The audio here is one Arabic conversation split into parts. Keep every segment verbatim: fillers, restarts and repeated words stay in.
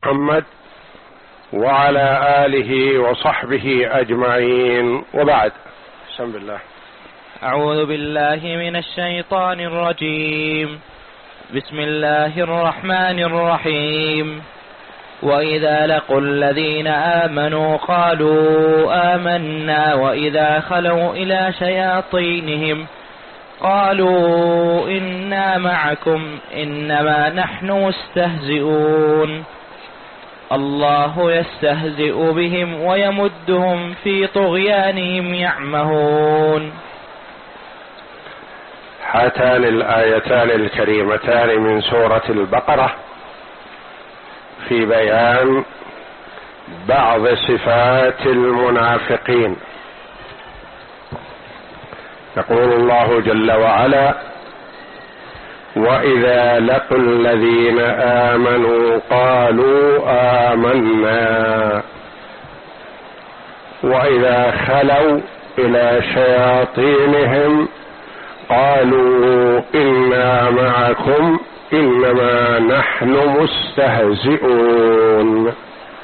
محمد وعلى آله وصحبه أجمعين، وبعد. بسم الله. أعوذ بالله من الشيطان الرجيم. بسم الله الرحمن الرحيم. وإذا لقوا الذين آمنوا قالوا آمنا وإذا خلوا إلى شياطينهم قالوا إنا معكم إنما نحن مستهزئون الله يستهزئ بهم ويمدهم في طغيانهم يعمهون. هاتان الآيتان الكريمتان من سورة البقرة في بيان بعض صفات المنافقين. يقول الله جل وعلا: وإذا لقوا الذين آمنوا قالوا آمنا وإذا خلوا إلى شياطينهم قالوا إنا معكم إنما نحن مستهزئون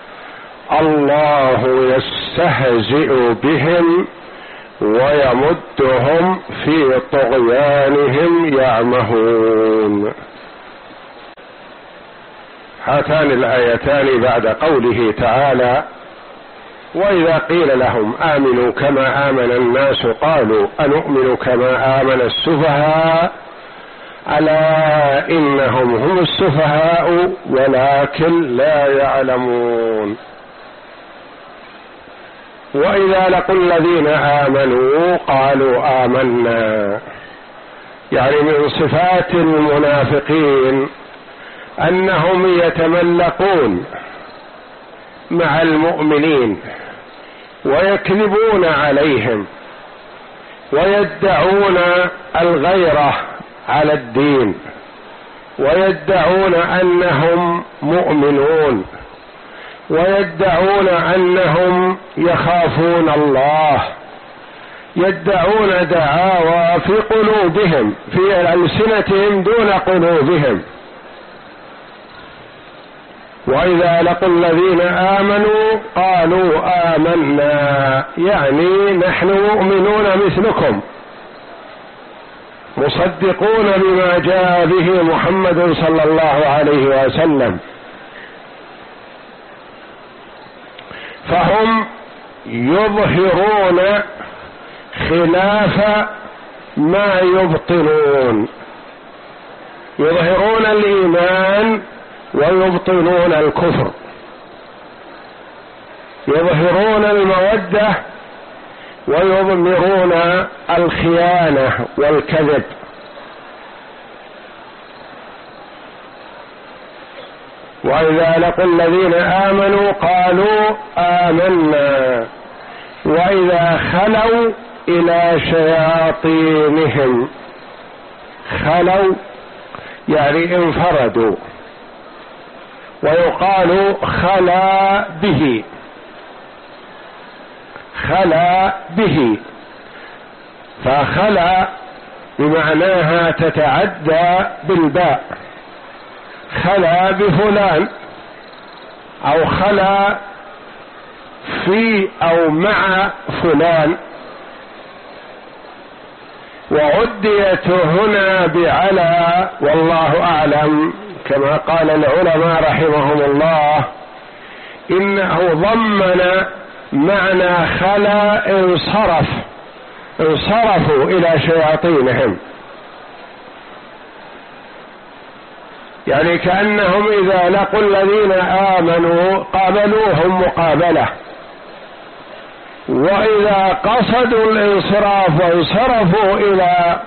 الله يستهزئ بهم ويمدهم في طغيانهم يعمهون. هاتان الآيتان بعد قوله تعالى: وإذا قيل لهم آمنوا كما آمن الناس قالوا أنؤمن كما آمن السفهاء ألا إنهم هم السفهاء ولكن لا يعلمون. وإذا لقوا الذين آمنوا قالوا آمنا، يعني من صفات المنافقين أنهم يتملقون مع المؤمنين ويكذبون عليهم ويدعون الغيرة على الدين ويدعون أنهم مؤمنون ويدعون أنهم يخافون الله، يدعون دعاوى في قلوبهم في ألسنتهم دون قلوبهم. وإذا لقوا الذين آمنوا قالوا آمنا، يعني نحن مؤمنون مثلكم مصدقون بما جاء به محمد صلى الله عليه وسلم. فهم يظهرون خلاف ما يبطنون، يظهرون الإيمان ويبطنون الكفر، يظهرون المودة ويضمرون الخيانة والكذب. وإذا لقوا الذين آمنوا قالوا آمنا وإذا خلوا إلى شياطينهم، خلوا يعني انفردوا، ويقال خلا به، خلا به، فخلا بمعناها تتعدى بالباء، خلا بفلان أو خلا في أو مع فلان. وعديت هنا بعلى والله أعلم، كما قال العلماء رحمهم الله إنه ضمن معنى خلا انصرف، انصرفوا إلى شياطينهم، يعني كأنهم إذا لقوا الذين آمنوا قابلوهم مقابلة، وإذا قصدوا الانصراف وانصرفوا إلى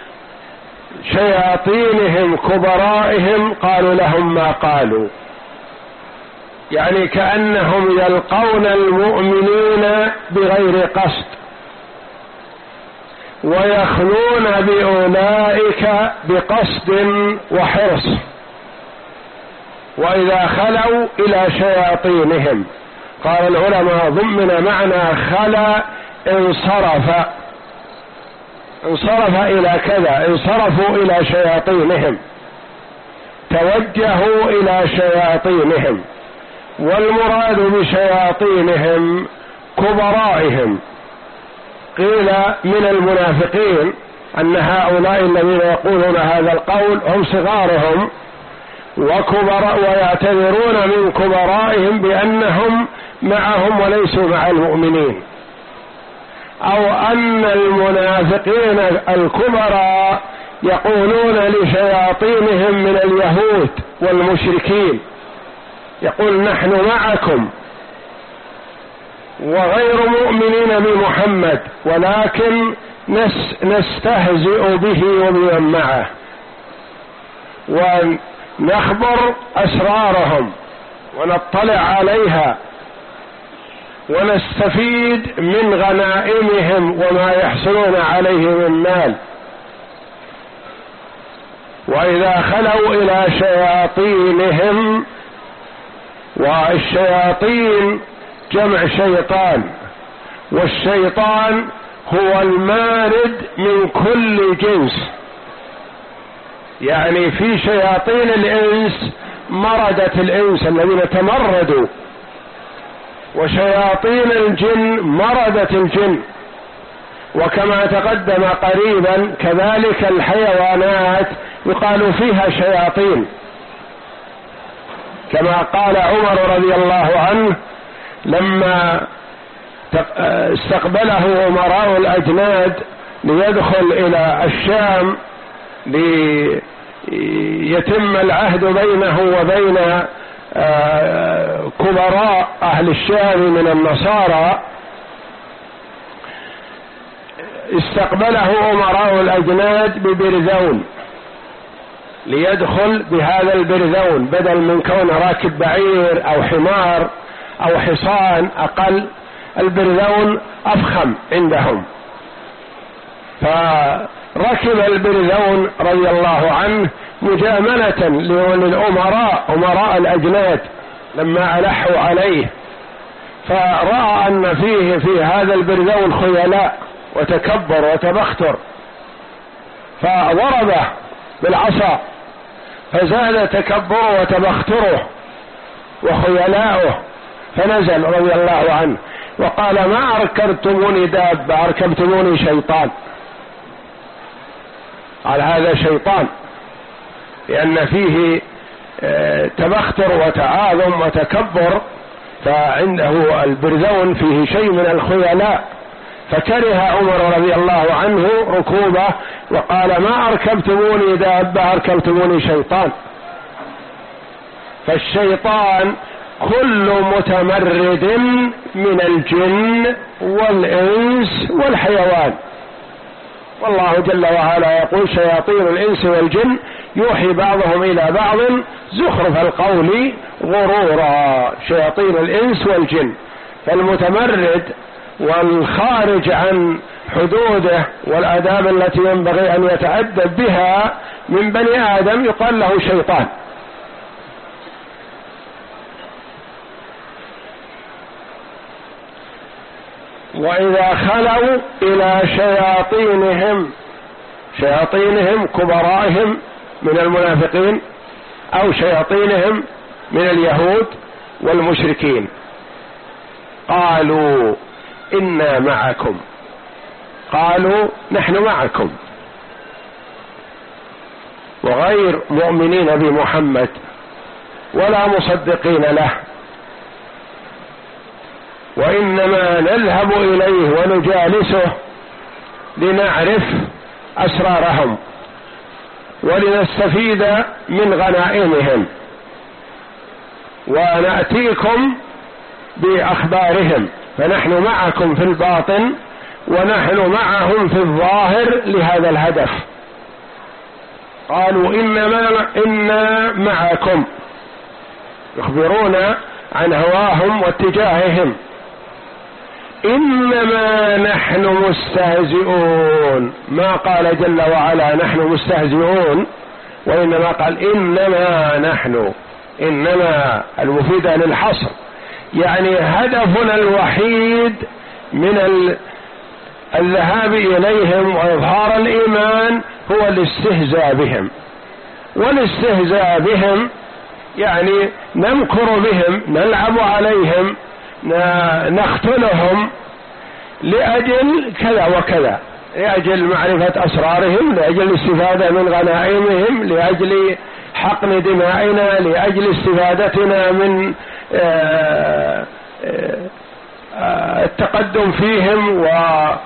شياطينهم كبرائهم قالوا لهم ما قالوا، يعني كأنهم يلقون المؤمنين بغير قصد ويخلون بأولئك بقصد وحرص. وإذا خلوا إلى شياطينهم، قال العلماء ضمن معنى خلا انصرف، انصرف إلى كذا، انصرفوا إلى شياطينهم، توجهوا إلى شياطينهم، والمراد بشياطينهم كبرائهم. قيل من المنافقين أن هؤلاء الذين يقولون هذا القول هم صغارهم وكبراء، ويعتذرون من كبرائهم بأنهم معهم وليسوا مع المؤمنين، أو أن المنافقين الكبراء يقولون لشياطينهم من اليهود والمشركين، يقول نحن معكم وغير مؤمنين بمحمد ولكن نستهزئ به وبمن معه ونخبر أسرارهم ونطلع عليها ونستفيد من غنائمهم وما يحصلون عليه من مال. وإذا خلوا إلى شياطينهم، والشياطين جمع شيطان، والشيطان هو المارد من كل جنس، يعني في شياطين الإنس مردة الإنس الذين تمردوا، وشياطين الجن مردة الجن، وكما تقدم قريبا كذلك الحيوانات يقال فيها شياطين، كما قال عمر رضي الله عنه لما استقبله أمراء الأجناد ليدخل إلى الشام ليتم العهد بينه وبين كبراء أهل الشام من النصارى، استقبله أمراء الأجناد ببرذون ليدخل بهذا البرذون، بدل من كون راكب بعير أو حمار أو حصان أقل، البرذون أفخم عندهم، فركب البرذون رضي الله عنه مجاملة للأمراء أمراء الأجناد لما ألحوا عليه، فرأى أن فيه في هذا البرذون خيلاء وتكبر وتبختر، فضربه بالعصا فزاد تكبره وتبختره وخيلاؤه، فنزل رضي الله عنه وقال ما أركبتموني دابة أركبتموني شيطان. قال هذا شيطان، لأن فيه تبختر وتعاظم وتكبر، فعنده البرذون فيه شيء من الخيلاء، فكره عمر رضي الله عنه ركوبه وقال ما أركبتموني دابة أركبتموني شيطان. فالشيطان كل متمرد من الجن والإنس والحيوان، والله جل وعلا يقول شياطين الإنس والجن يوحي بعضهم إلى بعض زخرف القول غرورا، شياطين الإنس والجن. فالمتمرد والخارج عن حدوده والآداب التي ينبغي أن يتأدب بها من بني آدم يقال له شيطان. وإذا خلوا إلى شياطينهم، شياطينهم كبرائهم من المنافقين أو شياطينهم من اليهود والمشركين، قالوا إنا معكم، قالوا نحن معكم، وغير مؤمنين بمحمد ولا مصدقين له، وإنما نذهب إليه ونجالسه لنعرف أسرارهم ولنستفيد من غنائمهم ونأتيكم بأخبارهم، فنحن معكم في الباطن ونحن معهم في الظاهر لهذا الهدف. قالوا إنما إنا معكم، يخبرون عن هواهم واتجاههم. إنما نحن مستهزئون، ما قال جل وعلا نحن مستهزئون، وإنما قال إنما نحن، إنما المفيدة للحصر، يعني هدفنا الوحيد من الذهاب إليهم وإظهار الإيمان هو الاستهزاء بهم، والاستهزاء بهم يعني نمكر بهم، نلعب عليهم، نختلهم لأجل كذا وكذا، لأجل معرفة أسرارهم، لأجل الاستفادة من غنائمهم، لأجل حقن دمائنا، لأجل استفادتنا من التقدم فيهم، وأن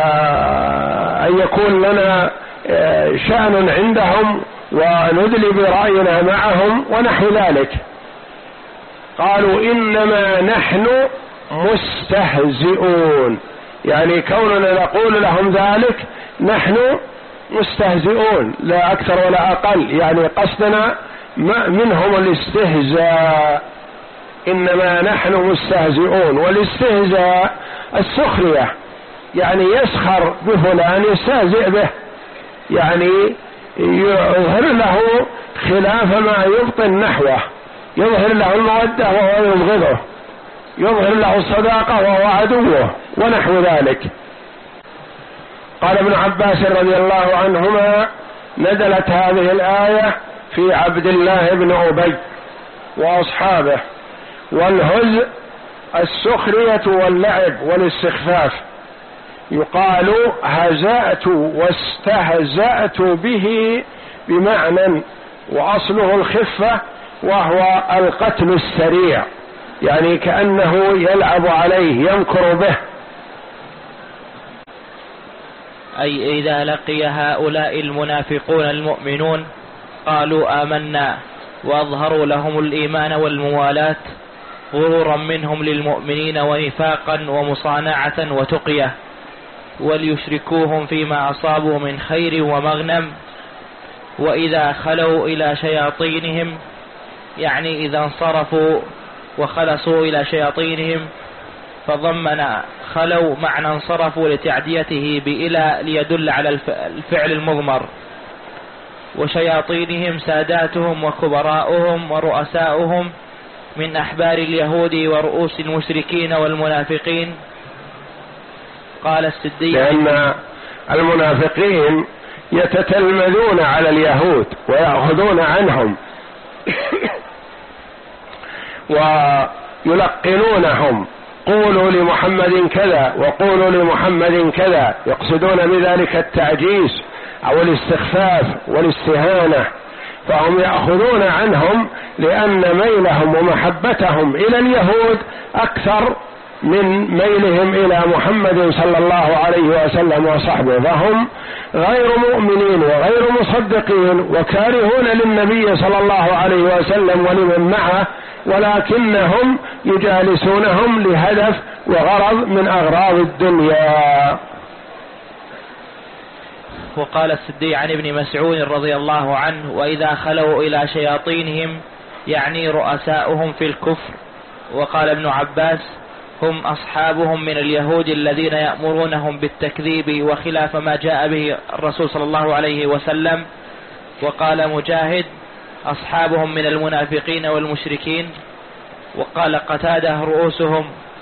يكون لنا شأن عندهم وندلي برأينا معهم ونحو ذلك. قالوا إنما نحن مستهزئون، يعني كوننا نقول لهم ذلك نحن مستهزئون لا أكثر ولا أقل، يعني قصدنا منهم الاستهزاء. إنما نحن مستهزئون، والاستهزاء السخرية، يعني يسخر بفلان، يستهزئ به، يعني يظهر له خلاف ما يبطن نحوه، يظهر له المودة وهو يبغضه، يظهر له الصداقة وهو عدوه ونحو ذلك. قال ابن عباس رضي الله عنهما: نزلت هذه الآية في عبد الله بن أبي وأصحابه. والهزء السخرية واللعب والاستخفاف، يقال هزأت واستهزأت به بمعنى، وأصله الخفة وهو القتل السريع، يعني كأنه يلعب عليه، يمكر به. أي إذا لقي هؤلاء المنافقون المؤمنون قالوا آمنا وأظهروا لهم الإيمان والموالاة غرورا منهم للمؤمنين ونفاقا ومصانعة وتقية، وليشركوهم فيما أصابوا من خير ومغنم. وإذا خلوا إلى شياطينهم، يعني إذا انصرفوا وخلصوا إلى شياطينهم، فضمن خلوا معنى انصرفوا لتعديته بإلى ليدل على الفعل المضمر. وشياطينهم ساداتهم وكبراؤهم ورؤساؤهم من أحبار اليهود ورؤوس المشركين والمنافقين. قال السدي: لأن المنافقين يتتلمذون على اليهود ويأخذون عنهم ويلقنونهم: قولوا لمحمد كذا وقولوا لمحمد كذا، يقصدون بذلك التعجيز أو الاستخفاف والاستهانة. فهم يأخذون عنهم لأن ميلهم ومحبتهم إلى اليهود أكثر من ميلهم إلى محمد صلى الله عليه وسلم وصحبه، فهم غير مؤمنين وغير مصدقين وكارهون للنبي صلى الله عليه وسلم ولمن معه، ولكنهم يجالسونهم لهدف وغرض من أغراض الدنيا. وقال السدي عن ابن مسعود رضي الله عنه: وإذا خلوا إلى شياطينهم، يعني رؤساؤهم في الكفر. وقال ابن عباس: هم أصحابهم من اليهود الذين يأمرونهم بالتكذيب وخلاف ما جاء به الرسول صلى الله عليه وسلم. وقال مجاهد: أصحابهم من المنافقين والمشركين. وقال قتادة: رؤوسهم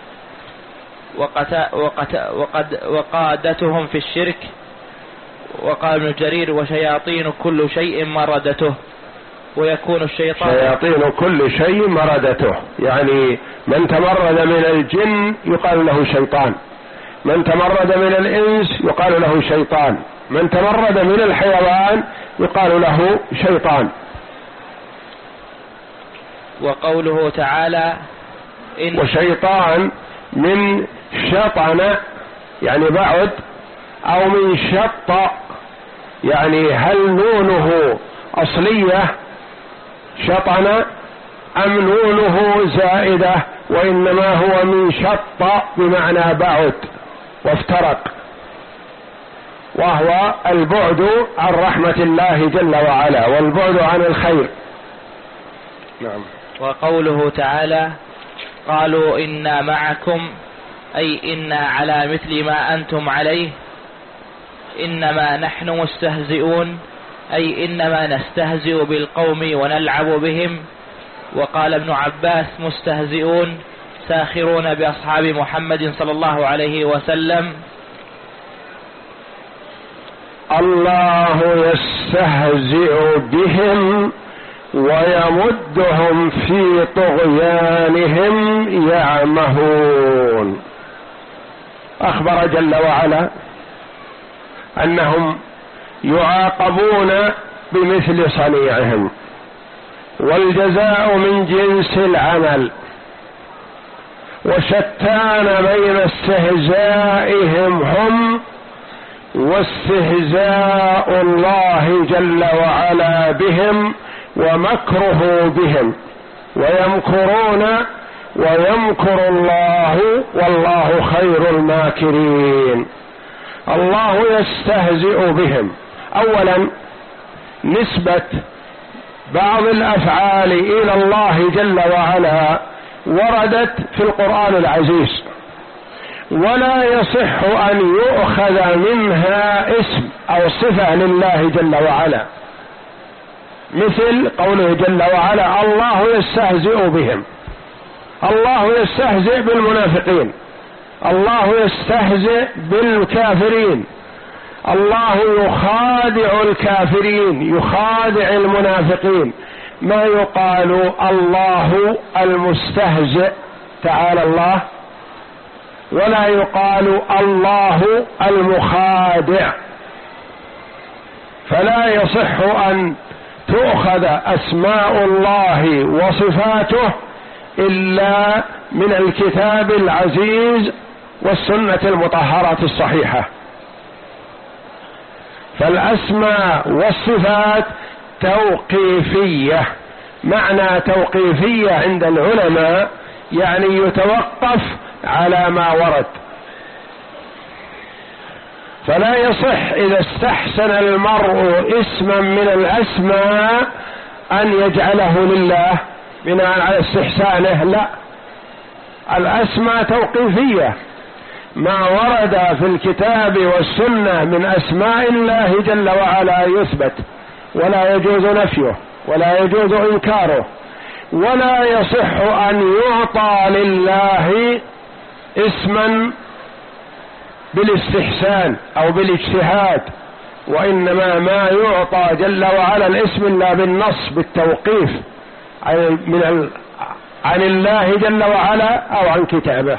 وقت وقت وقد وقادتهم في الشرك. وقال ابن جرير: وشياطين كل شيء مردته. ويكون الشيطان شياطين كل شيء مردته، يعني من تمرد من الجن يقال له شيطان، من تمرد من الإنس يقال له شيطان، من تمرد من الحيوان يقال له شيطان. وقوله تعالى: إن وشيطان من شطن يعني بعد، أو من شط يعني هل نونه أصلية شطن أم نونه زائدة، وإنما هو من شط بمعنى بعد وافترق، وهو البعد عن رحمة الله جل وعلا والبعد عن الخير. نعم. وقوله تعالى: قالوا إنا معكم، أي إنا على مثل ما أنتم عليه. إنما نحن مستهزئون، أي إنما نستهزئ بالقوم ونلعب بهم. وقال ابن عباس: مستهزئون ساخرون بأصحاب محمد صلى الله عليه وسلم. الله يستهزئ بهم ويمدهم في طغيانهم يعمهون. أخبر جل وعلا أنهم يعاقبون بمثل صنيعهم، والجزاء من جنس العمل، وشتان بين استهزائهم هم واستهزاء الله جل وعلا بهم ومكره بهم، ويمكرون ويمكر الله والله خير الماكرين. الله يستهزئ بهم. أولا نسبة بعض الأفعال إلى الله جل وعلا وردت في القرآن العزيز، ولا يصح أن يؤخذ منها اسم أو صفة لله جل وعلا، مثل قوله جل وعلا الله يستهزئ بهم. الله يستهزئ بالمنافقين، الله يستهزئ بالكافرين، الله يخادع الكافرين، يخادع المنافقين. ما يقال الله المستهزئ تعالى الله، ولا يقال الله المخادع. فلا يصح أن تؤخذ أسماء الله وصفاته إلا من الكتاب العزيز والسنة المطهرة الصحيحة. فالأسماء والصفات توقيفية. معنى توقيفية عند العلماء يعني يتوقف على ما ورد. فلا يصح إذا استحسن المرء اسما من الأسماء أن يجعله لله بناء على استحسانه، لا، الأسماء توقيفية. ما ورد في الكتاب والسنة من أسماء الله جل وعلا يثبت، ولا يجوز نفيه ولا يجوز إنكاره. ولا يصح أن يعطى لله اسما بالاستحسان أو بالاجتهاد، وإنما ما يعطى جل وعلا الاسم إلا بالنص بالتوقيف عن, من عن الله جل وعلا أو عن كتابه.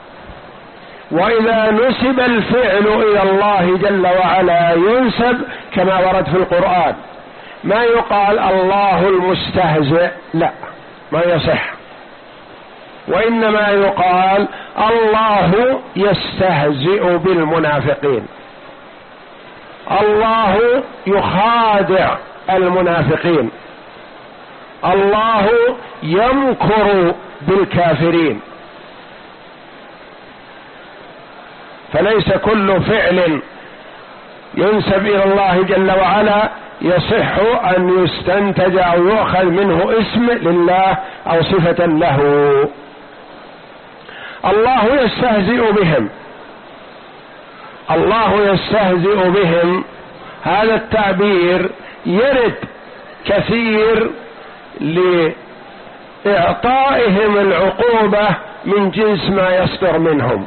وإذا نسب الفعل إلى الله جل وعلا ينسب كما ورد في القرآن. ما يقال الله المستهزئ، لا، ما يصح، وإنما يقال الله يستهزئ بالمنافقين، الله يخادع المنافقين، الله يمكر بالكافرين. فليس كل فعل ينسب إلى الله جل وعلا يصح أن يستنتج أو يؤخذ منه اسم لله أو صفة له. الله يستهزئ بهم، الله يستهزئ بهم، هذا التعبير يرد كثير لإعطائهم العقوبة من جنس ما يصدر منهم.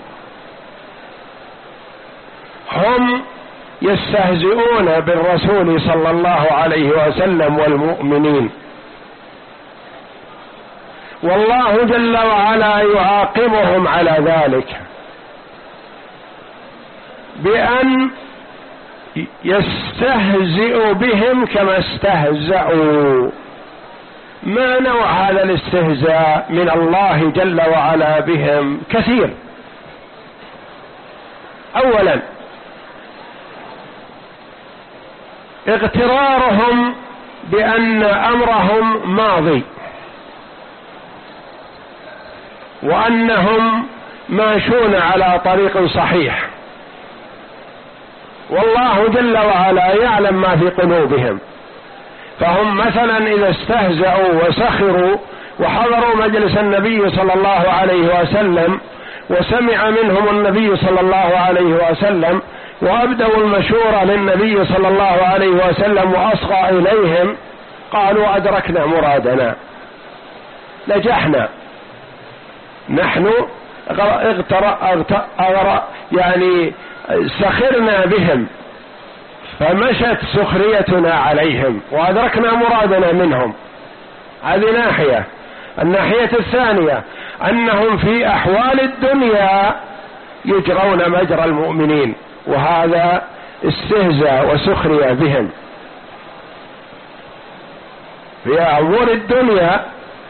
هم يستهزئون بالرسول صلى الله عليه وسلم والمؤمنين، والله جل وعلا يعاقبهم على ذلك بأن يستهزئ بهم كما استهزأوا. ما نوع هذا الاستهزاء من الله جل وعلا بهم؟ كثير. أولا اغترارهم بأن أمرهم ماضي، وأنهم ماشون على طريق صحيح، والله جل وعلا يعلم ما في قلوبهم. فهم مثلا إذا استهزأوا وسخروا وحضروا مجلس النبي صلى الله عليه وسلم وسمع منهم النبي صلى الله عليه وسلم وأبدوا المشورة للنبي صلى الله عليه وسلم وأصغى إليهم، قالوا أدركنا مرادنا، نجحنا، نحن اغتر اغتر يعني سخرنا بهم، فمشت سخريتنا عليهم وأدركنا مرادنا منهم. هذه ناحية. الناحية الثانية أنهم في أحوال الدنيا يجرون مجرى المؤمنين، وهذا استهزاء وسخرية بهم. في أمور الدنيا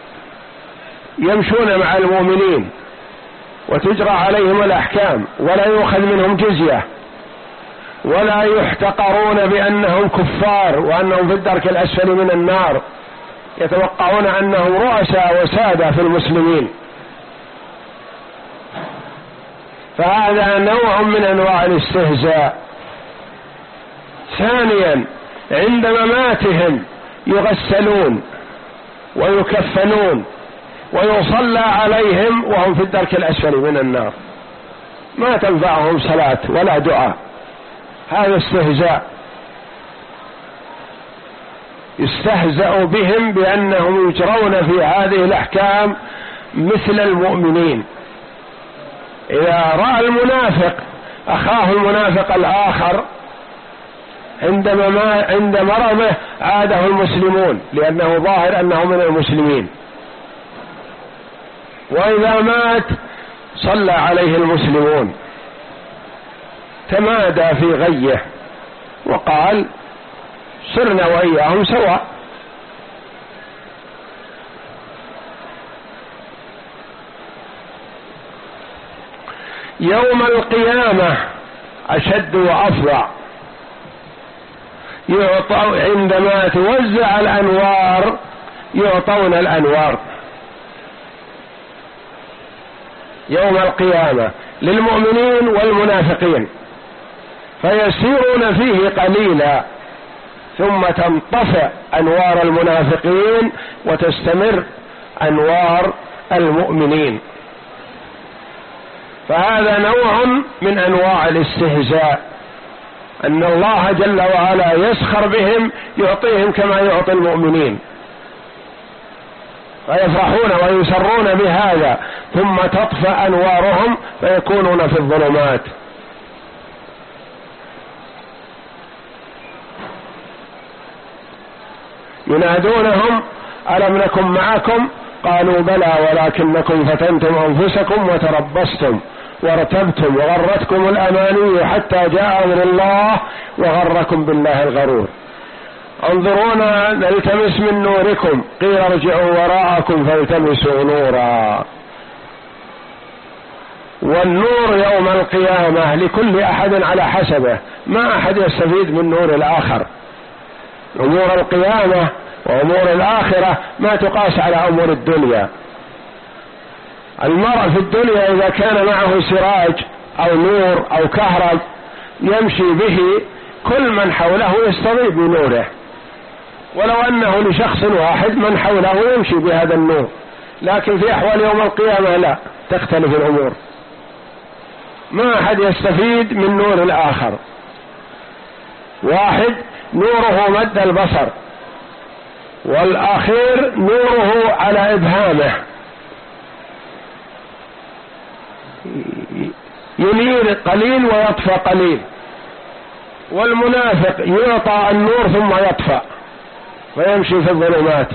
يمشون مع المؤمنين وتجرى عليهم الأحكام، ولا يؤخذ منهم جزية، ولا يحتقرون بأنهم كفار وأنهم في الدرك الأسفل من النار، يتوقعون أنهم رؤساء وسادة في المسلمين. فهذا نوع من أنواع الاستهزاء. ثانيا عند مماتهم يغسلون ويكفنون ويصلى عليهم وهم في الدرك الأسفل من النار، ما تنفعهم صلاة ولا دعاء. هذا استهزاء، يستهزأ بهم بأنهم يجرون في هذه الأحكام مثل المؤمنين. إذا رأى المنافق أخاه المنافق الآخر عندما ما عند مرضه عاده المسلمون لأنه ظاهر أنه من المسلمين، وإذا مات صلى عليه المسلمون، تمادى في غيه وقال صرنا وإياهم سواء. يوم القيامة أشد وأفظع، يعطوا عندما توزع الأنوار يعطون الأنوار يوم القيامة للمؤمنين والمنافقين، فيسيرون فيه قليلا ثم تنطفئ أنوار المنافقين وتستمر أنوار المؤمنين. فهذا نوع من أنواع الاستهزاء، أن الله جل وعلا يسخر بهم، يعطيهم كما يعطي المؤمنين، فيفرحون ويسرون بهذا، ثم تطفأ أنوارهم فيكونون في الظلمات. ينادونهم ألم نكن معكم؟ قالوا بلى ولكنكم فتنتم أنفسكم وتربصتم وارتبتم وغرتكم الأماني حتى جاء أمر الله وغركم بالله الغرور. انظرونا نلتمس من نوركم، قيل ارجعوا وراءكم فالتمسوا نورا. والنور يوم القيامة لكل أحد على حسبه، ما أحد يستفيد من نور الآخر. أمور القيامة وأمور الآخرة ما تقاس على أمور الدنيا. المرء في الدنيا إذا كان معه سراج أو نور أو كهرب يمشي به، كل من حوله يستضيء بنوره، ولو أنه لشخص واحد من حوله يمشي بهذا النور. لكن في أحوال يوم القيامة لا، تختلف الأمور، ما أحد يستفيد من نور الآخر. واحد نوره مد البصر، والآخر نوره على إبهامه، ينير قليل ويطفى قليل. والمنافق يعطى النور ثم يطفى ويمشي في الظلمات.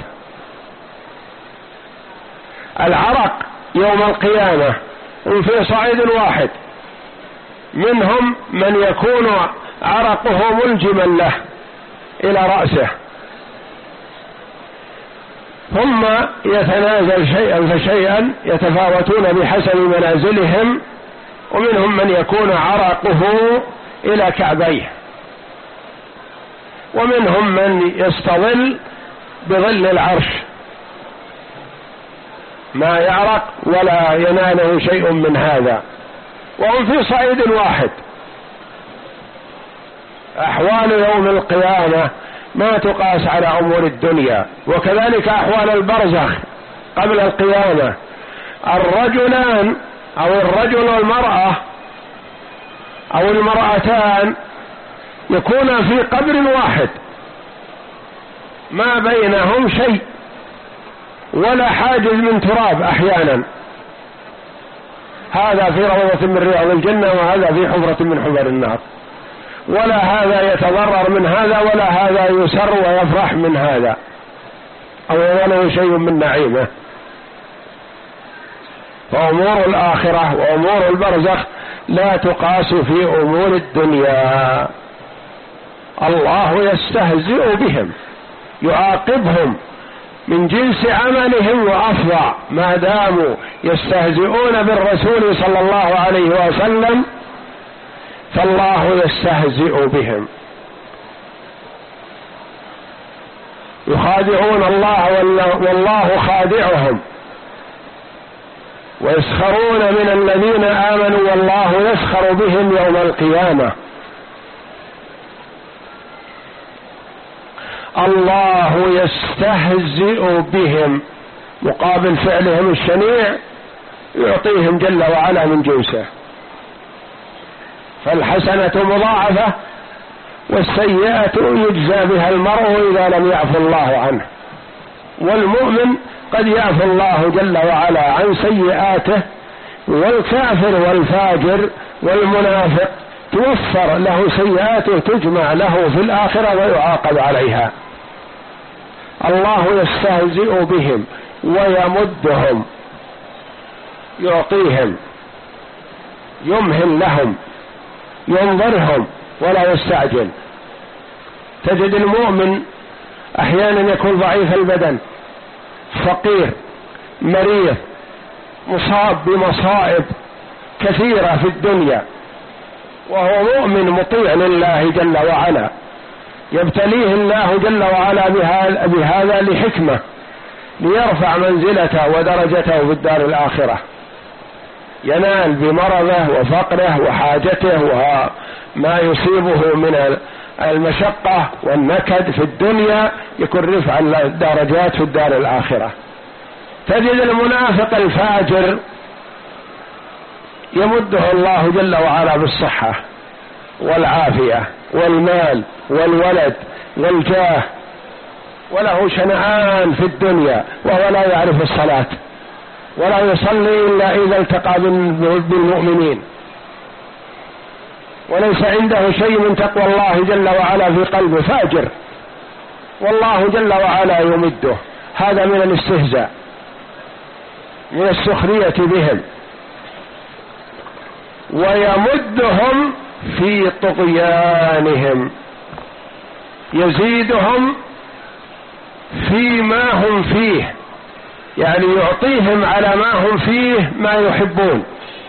العرق يوم القيامة في صعيد واحد، منهم من يكون عرقه ملجما له إلى رأسه، ثم يتنازل شيئا فشيئا، يتفاوتون بحسب منازلهم، ومنهم من يكون عرقه إلى كعبيه، ومنهم من يستظل بظل العرش ما يعرق ولا يناله شيء من هذا، وهم في صعيد واحد. أحوال يوم القيامة ما تقاس على أمور الدنيا، وكذلك أحوال البرزخ قبل القيامة. الرجلان أو الرجل والمرأة أو المرأتان يكون في قبر واحد، ما بينهم شيء ولا حاجز من تراب، أحيانا هذا في روضة من رياض الجنة وهذا في حفرة من حفر النار، ولا هذا يتضرر من هذا ولا هذا يسر ويفرح من هذا. أو يناله شيء من نعيمه. فأمور الآخرة وأمور البرزخ لا تقاس في أمور الدنيا. الله يستهزئ بهم، يعاقبهم من جنس عملهم وأفظع، ما داموا يستهزئون بالرسول صلى الله عليه وسلم فالله يستهزئ بهم. يخادعون الله والله خادعهم، ويسخرون من الذين آمنوا والله يسخر بهم يوم القيامة. الله يستهزئ بهم مقابل فعلهم الشنيع يعطيهم جل وعلا من جنسه، فالحسنة مضاعفة والسيئة يجزى بها المرء إذا لم يعفو الله عنه. والمؤمن قد يعفو الله جل وعلا عن سيئاته، والكافر والفاجر والمنافق توفر له سيئاته تجمع له في الآخرة ويعاقب عليها. الله يستهزئ بهم ويمدهم، يعطيهم، يمهل لهم، ينظرهم ولا يستعجل. تجد المؤمن أحيانا يكون ضعيف البدن، فقير، مريض، مصاب بمصائب كثيرة في الدنيا، وهو مؤمن مطيع لله جل وعلا، يبتليه الله جل وعلا بهذا لحكمة، ليرفع منزلته ودرجته في الدار الآخرة، ينال بمرضه وفقره وحاجته وما يصيبه من المشقة والنكد في الدنيا يكون رفع الدرجات في الدار الآخرة. تجد المنافق الفاجر يمده الله جل وعلا بالصحة والعافية والمال والولد والجاه، وله شنعان في الدنيا وهو لا يعرف الصلاة ولا يصلي إلا إذا التقى بالمؤمنين، وليس عنده شيء من تقوى الله جل وعلا في قلبه، فاجر، والله جل وعلا يمده. هذا من الاستهزاء، من السخرية بهم. ويمدهم في طغيانهم، يزيدهم فيما هم فيه، يعني يعطيهم على ما هم فيه ما يحبون،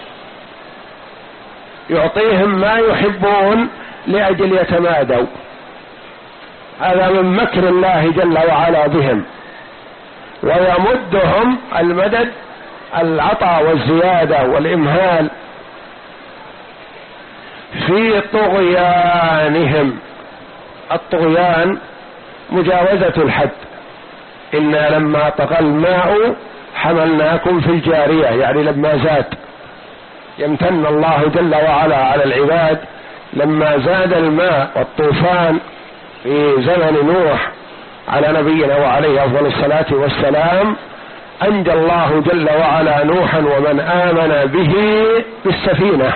يعطيهم ما يحبون لأجل يتمادوا. هذا من مكر الله جل وعلا بهم. ويمدهم، المدد العطاء والزيادة والإمهال، في طغيانهم. الطغيان مجاوزة الحد. إنا لما طغى الماء حملناكم في الجارية، يعني لما زاد. يمتن الله جل وعلا على العباد لما زاد الماء والطوفان في زمن نوح على نبينا وعليه أفضل الصلاة والسلام، أنجى الله جل وعلا نوحا ومن آمن به بالسفينة.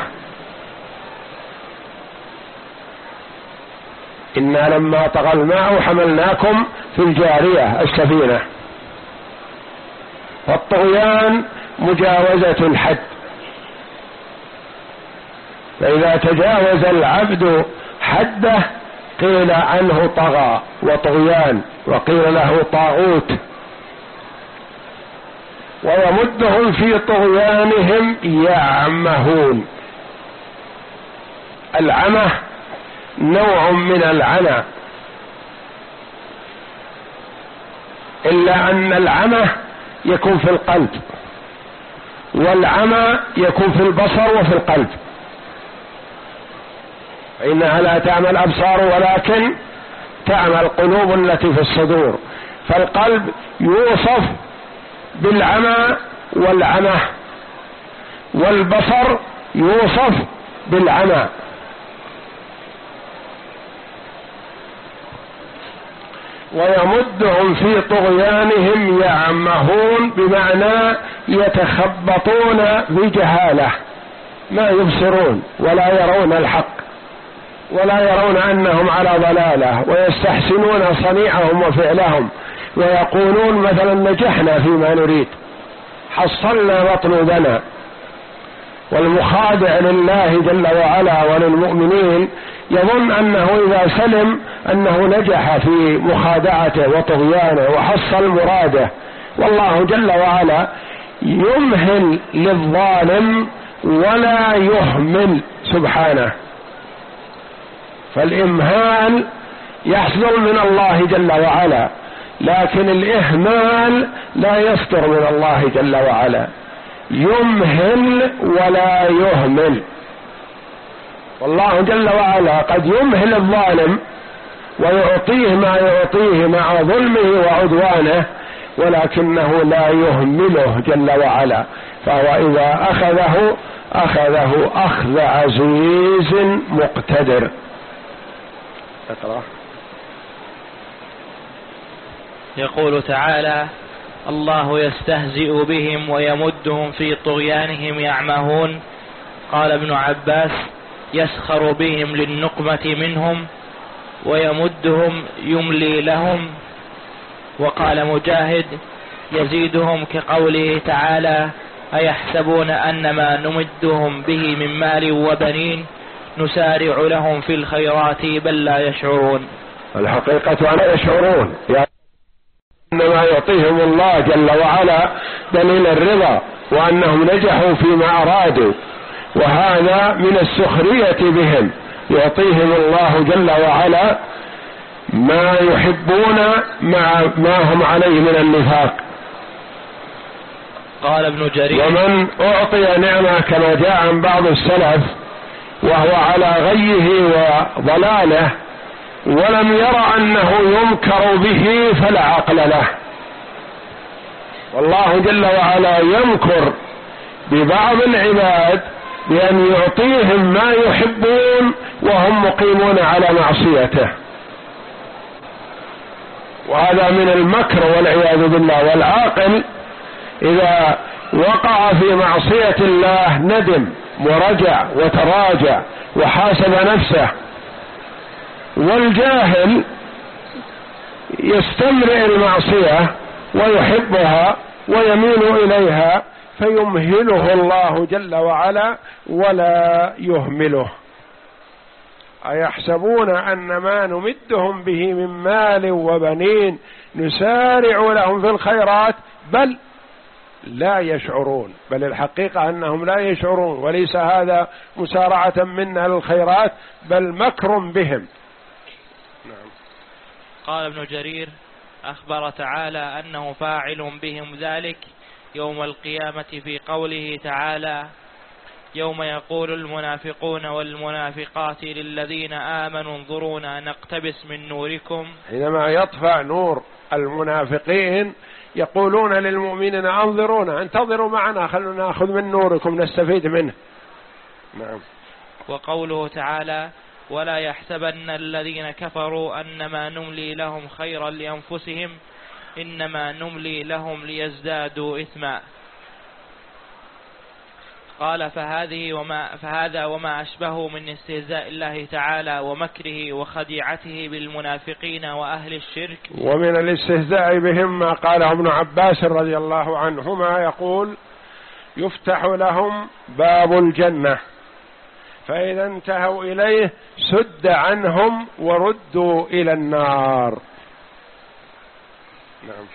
إنا لما طغى الماء حملناكم في الجارية، السفينة. والطغيان مجاوزة الحد، فإذا تجاوز العبد حده قيل عنه طغى وطغيان، وقيل له طاغوت. ويمدهم في طغيانهم يعمهون. العمه نوع من العنى، إلا أن العمى يكون في القلب، والعمى يكون في البصر وفي القلب. إنها لا تعمى الأبصار ولكن تعمى القلوب التي في الصدور. فالقلب يوصف بالعمى والعمى، والبصر يوصف بالعمى. ويمدهم في طغيانهم يعمهون، بمعنى يتخبطون بجهالة، ما يبصرون ولا يرون الحق ولا يرون أنهم على ضلالة، ويستحسنون صنيعهم وفعلهم، ويقولون مثلا نجحنا فيما نريد، حصلنا مطلوبنا. والمخادع لله جل وعلا وللمؤمنين يظن أنه إذا سلم أنه نجح في مخادعته وطغيانه وحصل مراده، والله جل وعلا يمهل للظالم ولا يهمل سبحانه. فالإمهال يحصل من الله جل وعلا، لكن الإهمال لا يصدر من الله جل وعلا، يمهل ولا يهمل. والله جل وعلا قد يمهل الظالم ويعطيه ما يعطيه مع ظلمه وعدوانه، ولكنه لا يهمله جل وعلا، فهو إذا أخذه أخذه أخذ عزيز مقتدر. اقرأ. يقول تعالى: الله يستهزئ بهم ويمدهم في طغيانهم يعمهون. قال ابن عباس: يسخر بهم للنقمة منهم، ويمدهم يملي لهم. وقال مجاهد: يزيدهم كقوله تعالى: أيحسبون أن ما نمدهم به من مال وبنين نسارع لهم في الخيرات بل لا يشعرون. الحقيقة أن يشعرون، يعني أنما يعطيهم الله جل وعلا دليل الرضا وأنهم نجحوا فيما أرادوا، وهذا من السخرية بهم. يعطيهم الله جل وعلا ما يحبون مع ما هم عليه من النفاق. قال ابن جرير: ومن أعطي نعمة كما جاء عن بعض السلف وهو على غيه وضلاله ولم ير أنه يمكر به فلا عقل له. والله جل وعلا يمكر ببعض العباد بأن يعطيهم ما يحبون وهم مقيمون على معصيته، وهذا من المكر والعياذ بالله. والعاقل إذا وقع في معصية الله ندم ورجع وتراجع وحاسب نفسه، والجاهل يستمرئ المعصية ويحبها ويميل إليها فيمهله الله جل وعلا ولا يهمله. أيحسبون أن ما نمدهم به من مال وبنين نسارع لهم في الخيرات بل لا يشعرون. بل الحقيقة أنهم لا يشعرون، وليس هذا مسارعة منا للخيرات بل مكر بهم. نعم. قال ابن جرير: أخبر تعالى أنه فاعل بهم ذلك يوم القيامة في قوله تعالى: يوم يقول المنافقون والمنافقات للذين آمنوا انظرونا نقتبس من نوركم. حينما يطفأ نور المنافقين يقولون للمؤمنين انظرونا، انتظروا معنا، خلونا نأخذ من نوركم نستفيد منه. نعم. وقوله تعالى: ولا يحسبن الذين كفروا أنما نملي لهم خيرا لأنفسهم إنما نملي لهم ليزدادوا إثما. قال: فهذه وما فهذا وما أشبهه من استهزاء الله تعالى ومكره وخديعته بالمنافقين وأهل الشرك. ومن الاستهزاء بهم ما قاله ابن عباس رضي الله عنهما، يقول: يفتح لهم باب الجنة فإذا انتهوا إليه سد عنهم وردوا إلى النار. نعم.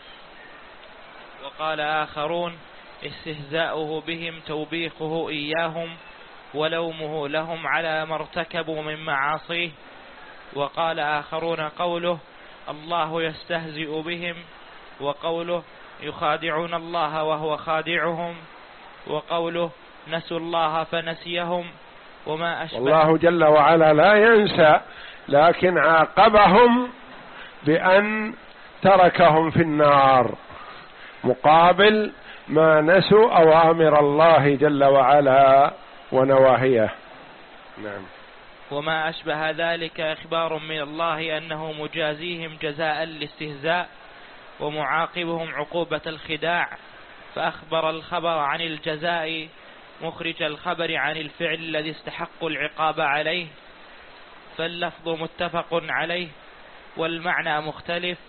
وقال آخرون: استهزاؤه بهم توبيخه إياهم ولومه لهم على ما ارتكبوا من معاصيه. وقال آخرون: قوله الله يستهزئ بهم، وقوله يخادعون الله وهو خادعهم، وقوله نسوا الله فنسيهم. وما أشبه. والله جل وعلا لا ينسى، لكن عاقبهم بأن تركهم في النار مقابل ما نسوا أوامر الله جل وعلا ونواهيه. نعم. وما أشبه ذلك إخبار من الله أنه مجازيهم جزاء الاستهزاء ومعاقبهم عقوبة الخداع، فأخبر الخبر عن الجزاء مخرج الخبر عن الفعل الذي استحق العقاب عليه، فاللفظ متفق عليه والمعنى مختلف،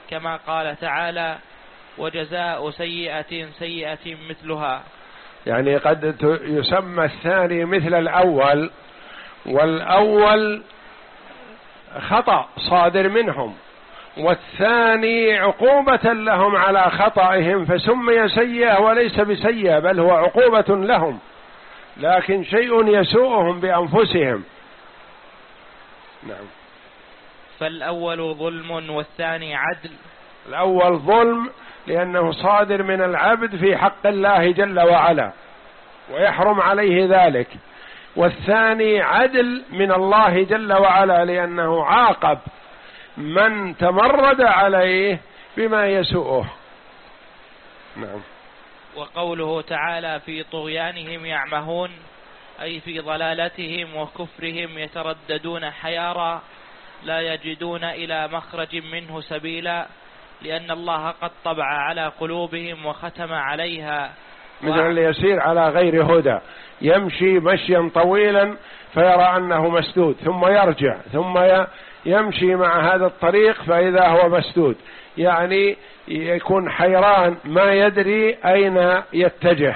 كما قال تعالى وجزاء سيئة سيئة مثلها. يعني قد يسمى الثاني مثل الأول، والأول خطأ صادر منهم، والثاني عقوبة لهم على خطئهم، فسمي سيئة وليس بسيئة، بل هو عقوبة لهم، لكن شيء يسوءهم بأنفسهم. نعم. فالأول ظلم والثاني عدل. الأول ظلم لأنه صادر من العبد في حق الله جل وعلا ويحرم عليه ذلك، والثاني عدل من الله جل وعلا لأنه عاقب من تمرد عليه بما يسوءه. نعم. وقوله تعالى في طغيانهم يعمهون، أي في ضلالتهم وكفرهم يترددون حيارى لا يجدون إلى مخرج منه سبيلا، لأن الله قد طبع على قلوبهم وختم عليها. مثل اللي يسير على غير هدى، يمشي مشيا طويلا فيرى أنه مسدود، ثم يرجع، ثم يمشي مع هذا الطريق فإذا هو مسدود، يعني يكون حيران ما يدري أين يتجه.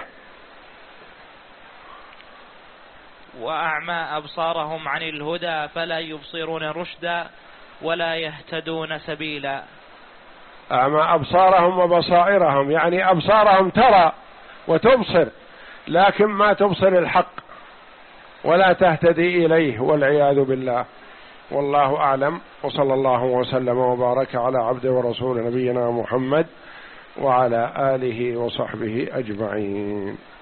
وأعمى أبصارهم عن الهدى فلا يبصرون رشدا ولا يهتدون سبيلا. أعمى أبصارهم وبصائرهم، يعني أبصارهم ترى وتبصر لكن ما تبصر الحق ولا تهتدي إليه والعياذ بالله. والله أعلم، وصلى الله وسلم وبارك على عبده ورسول نبينا محمد وعلى آله وصحبه أجمعين.